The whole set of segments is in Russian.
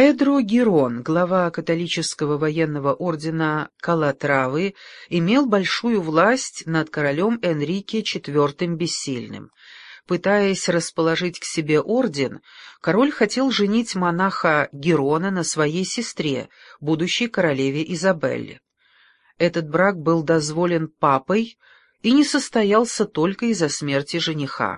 Педро Гирон, глава католического военного ордена Калатравы, имел большую власть над королем Энрике IV Бессильным. Пытаясь расположить к себе орден, король хотел женить монаха Гирона на своей сестре, будущей королеве Изабелле. Этот брак был дозволен папой и не состоялся только из-за смерти жениха.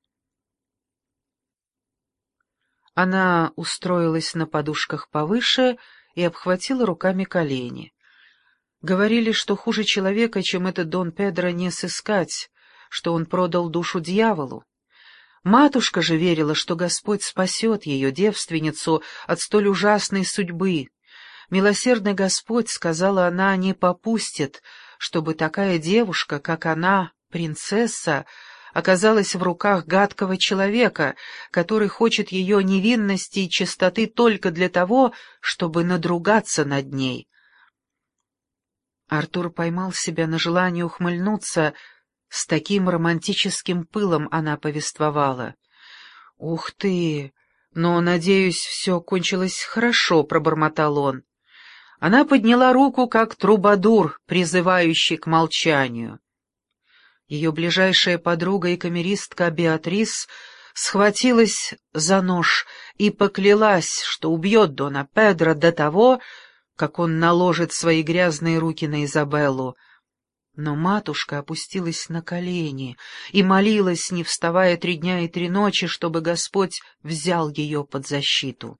Она устроилась на подушках повыше и обхватила руками колени. Говорили, что хуже человека, чем этот Дон Педро, не сыскать, что он продал душу дьяволу. Матушка же верила, что Господь спасет ее, девственницу, от столь ужасной судьбы. Милосердный Господь, сказала она, не попустит, чтобы такая девушка, как она, принцесса, оказалась в руках гадкого человека, который хочет ее невинности и чистоты только для того, чтобы надругаться над ней. Артур поймал себя на желании ухмыльнуться. С таким романтическим пылом она повествовала. «Ух ты! Но, надеюсь, все кончилось хорошо», — пробормотал он. Она подняла руку, как трубадур, призывающий к молчанию. Ее ближайшая подруга и камеристка Беатрис схватилась за нож и поклялась, что убьет Дона Педро до того, как он наложит свои грязные руки на Изабеллу. Но матушка опустилась на колени и молилась, не вставая 3 дня и 3 ночи, чтобы Господь взял ее под защиту.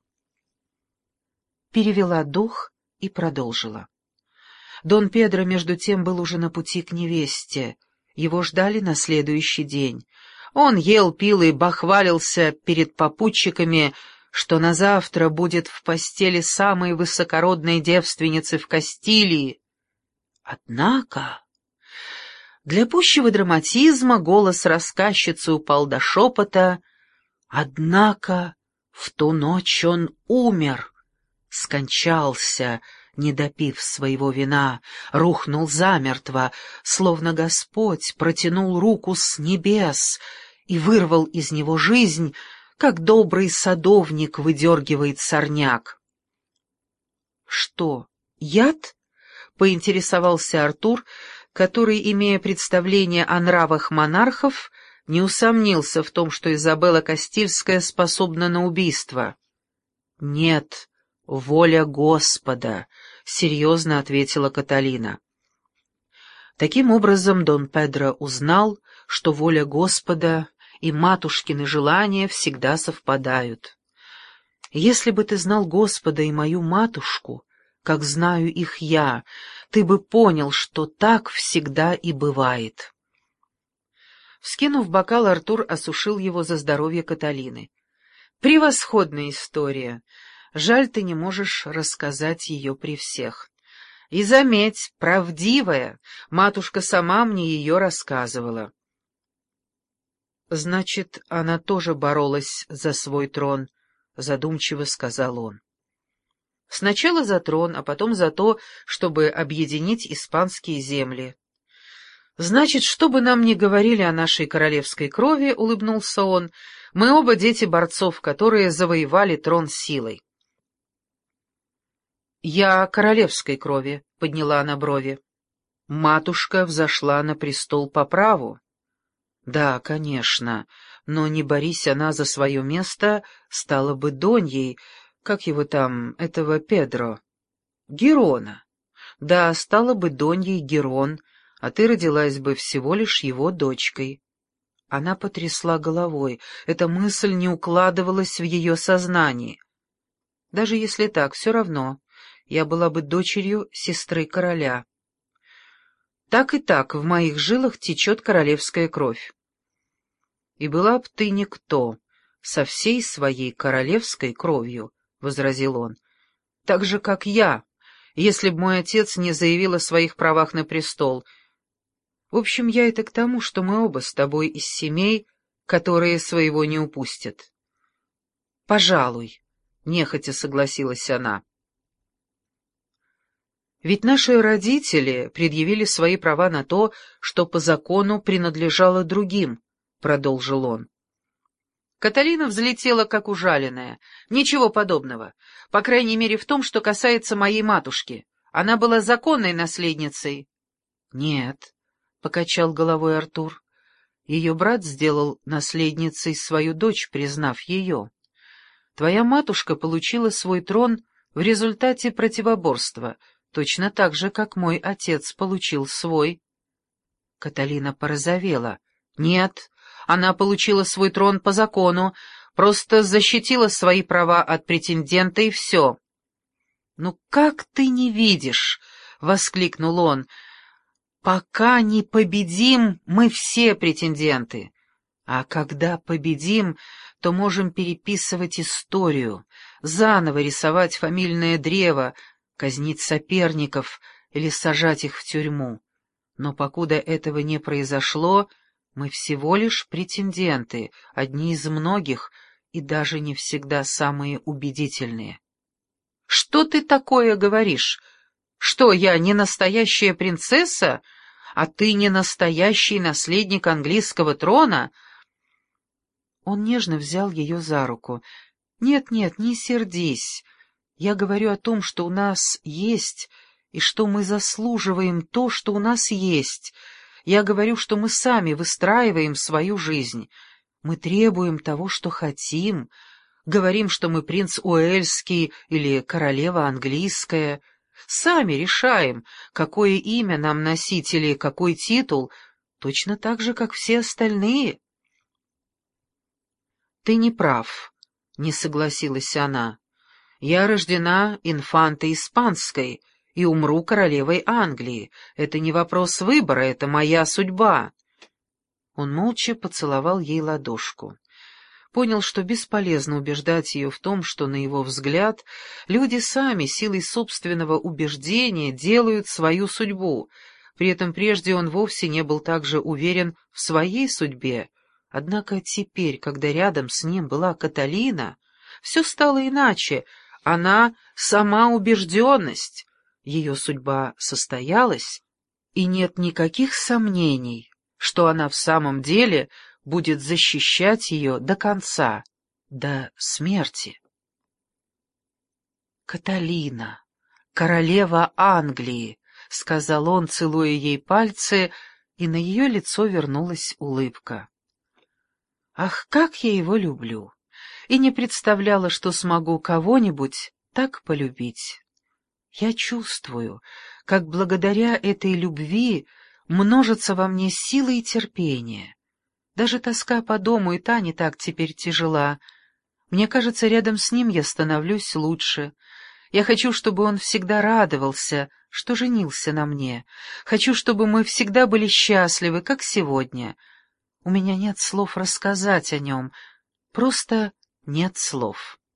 Перевела дух и продолжила. Дон Педро, между тем, был уже на пути к невесте. Его ждали на следующий день. Он ел, пил и бахвалился перед попутчиками, что на завтра будет в постели самой высокородной девственницы в Кастилии. Однако, для пущего драматизма голос рассказчицы упал до шепота. Однако в ту ночь он умер, скончался, не допив своего вина, рухнул замертво, словно Господь протянул руку с небес и вырвал из него жизнь, как добрый садовник выдергивает сорняк. «Что, яд?» — поинтересовался Артур, который, имея представление о нравах монархов, не усомнился в том, что Изабелла Кастильская способна на убийство. «Нет, воля Господа», — серьезно ответила Каталина. Таким образом, Дон Педро узнал, что воля Господа и матушкины желания всегда совпадают. «Если бы ты знал Господа и мою матушку, как знаю их я, ты бы понял, что так всегда и бывает». Вскинув бокал, Артур осушил его за здоровье Каталины. «Превосходная история. Жаль, ты не можешь рассказать ее при всех. И заметь, правдивая, матушка сама мне ее рассказывала». «Значит, она тоже боролась за свой трон», — задумчиво сказал он. «Сначала за трон, а потом за то, чтобы объединить испанские земли». «Значит, что бы нам ни говорили о нашей королевской крови, — улыбнулся он, — мы оба дети борцов, которые завоевали трон силой». «Я королевской крови», — подняла она брови. «Матушка взошла на престол по праву». «Да, конечно, но не борись она за свое место, стала бы доньей, как его там, этого Педро, Гирона. Да, стала бы доньей Гирон, а ты родилась бы всего лишь его дочкой». Она потрясла головой, эта мысль не укладывалась в ее сознании. «Даже если так, все равно, я была бы дочерью сестры короля. Так и так в моих жилах течет королевская кровь. И была б ты никто, со всей своей королевской кровью, — возразил он, — так же, как я, если б мой отец не заявил о своих правах на престол. В общем, я это к тому, что мы оба с тобой из семей, которые своего не упустят». «Пожалуй», — нехотя согласилась она. «Ведь наши родители предъявили свои права на то, что по закону принадлежало другим», — продолжил он. Каталина взлетела, как ужаленная. Ничего подобного. По крайней мере, в том, что касается моей матушки. Она была законной наследницей. Нет, — покачал головой Артур. Ее брат сделал наследницей свою дочь, признав ее. Твоя матушка получила свой трон в результате противоборства, точно так же, как мой отец получил свой. Каталина порозовела. Нет, она получила свой трон по закону, просто защитила свои права от претендента и все. «Ну как ты не видишь?» — воскликнул он. «Пока не победим, мы все претенденты. А когда победим, то можем переписывать историю, заново рисовать фамильное древо, казнить соперников или сажать их в тюрьму. Но покуда этого не произошло, мы всего лишь претенденты, одни из многих, и даже не всегда самые убедительные». «Что ты такое говоришь? Что, я не настоящая принцесса, а ты не настоящий наследник английского трона?» Он нежно взял ее за руку. «Нет-нет, не сердись. Я говорю о том, что у нас есть, и что мы заслуживаем то, что у нас есть. Я говорю, что мы сами выстраиваем свою жизнь. Мы требуем того, что хотим. Говорим, что мы принц Уэльский или королева английская. Сами решаем, какое имя нам носить или какой титул, точно так же, как все остальные». «Ты не прав», — не согласилась она. «Я рождена инфантой испанской и умру королевой Англии. Это не вопрос выбора, это моя судьба». Он молча поцеловал ей ладошку. Понял, что бесполезно убеждать ее в том, что, на его взгляд, люди сами, силой собственного убеждения, делают свою судьбу. При этом прежде он вовсе не был так же уверен в своей судьбе. Однако теперь, когда рядом с ним была Каталина, все стало иначе. Она — сама убежденность. Ее судьба состоялась, и нет никаких сомнений, что она в самом деле будет защищать ее до конца, до смерти. «Каталина, королева Англии», — сказал он, целуя ей пальцы, и на ее лицо вернулась улыбка. «Ах, как я его люблю! И не представляла, что смогу кого-нибудь так полюбить. Я чувствую, как благодаря этой любви множится во мне сила и терпение. Даже тоска по дому и та не так теперь тяжела. Мне кажется, рядом с ним я становлюсь лучше. Я хочу, чтобы он всегда радовался, что женился на мне. Хочу, чтобы мы всегда были счастливы, как сегодня. У меня нет слов рассказать о нем, просто нет слов».